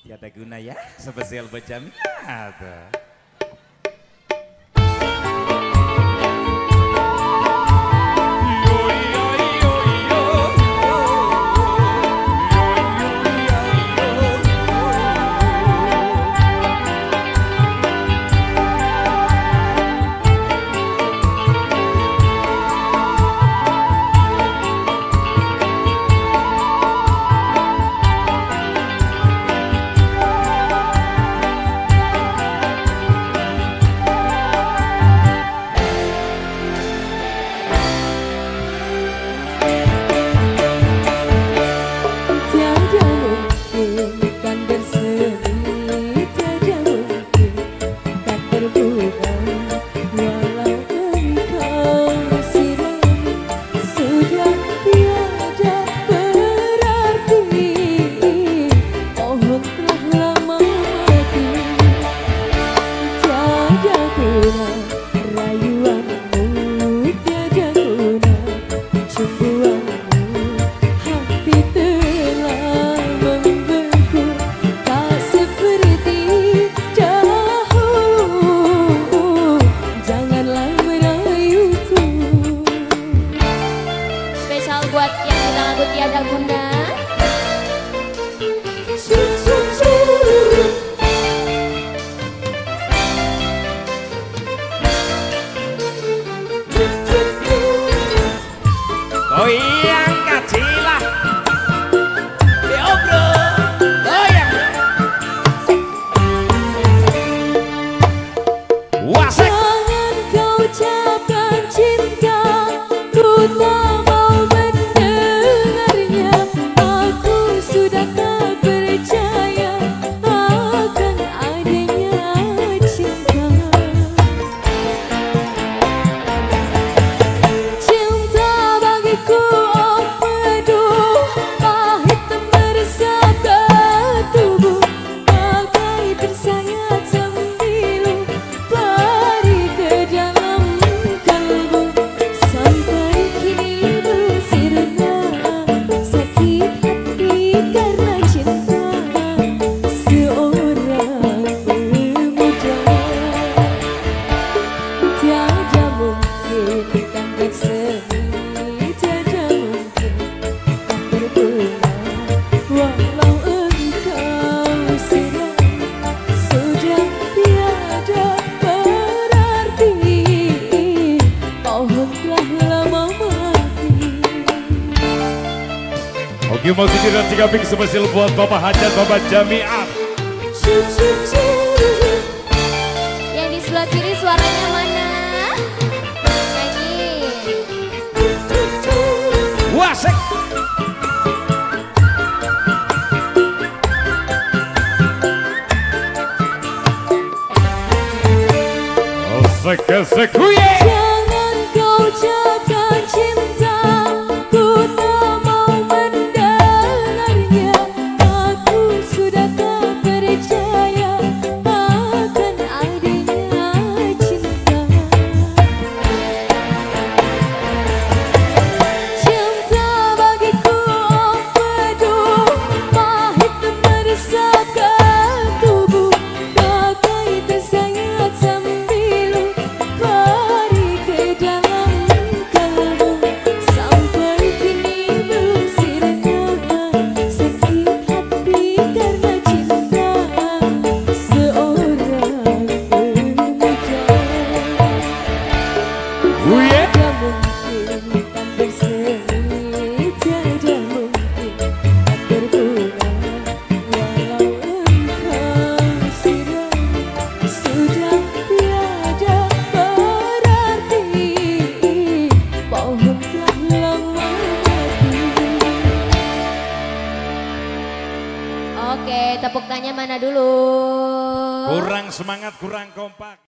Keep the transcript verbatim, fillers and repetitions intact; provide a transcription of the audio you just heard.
Tiada guna ya, spesial buat Jami. Buat yang kita lagu tiada guna. Oh iya kacilah diobrol goyang wasek. Jangan kau ucapkan cinta, ku tak mau mendengarnya. Aku sudah tak percaya akan adanya cinta. Cinta bagiku oh penuh, pahit meresap ke tubuh, bagai tersayat sembilu pari ke dalam kalbu. Sampai kini belum sirna sakit hati karena cinta seorang pemuda. Tiada mungkin kan bersemi, tiada mungkin kan berbunga, walau engkau sudah sudah tiada berarti, pohon telah lama mati. Oke, masih di Ransi Kambing spesial buat Bapak Hajat, Bapak Jamiat. Yang di sebelah kiri suaranya mana? Nyanyi. Wasek. Osek esek huye. Jangan kau ucapkan cinta, ku tak mau mendengarnya. Aku sudah tak percaya akan adanya cinta. Cinta bagiku oh penuh, pahit meresap ke tubuh, bagai tersayat sembilu pari ke dalam kalbu. Sampai kini belum sirna sakit hati karena cinta seorang pemuda. Huye. Tiada mungkin kan bersemi, tiada mungkin kan berbunga, walau engkau sudah sudah tiada berarti, pohon telah lama mati. Oke, tepuk tangannya mana dulu? Kurang semangat, kurang kompak.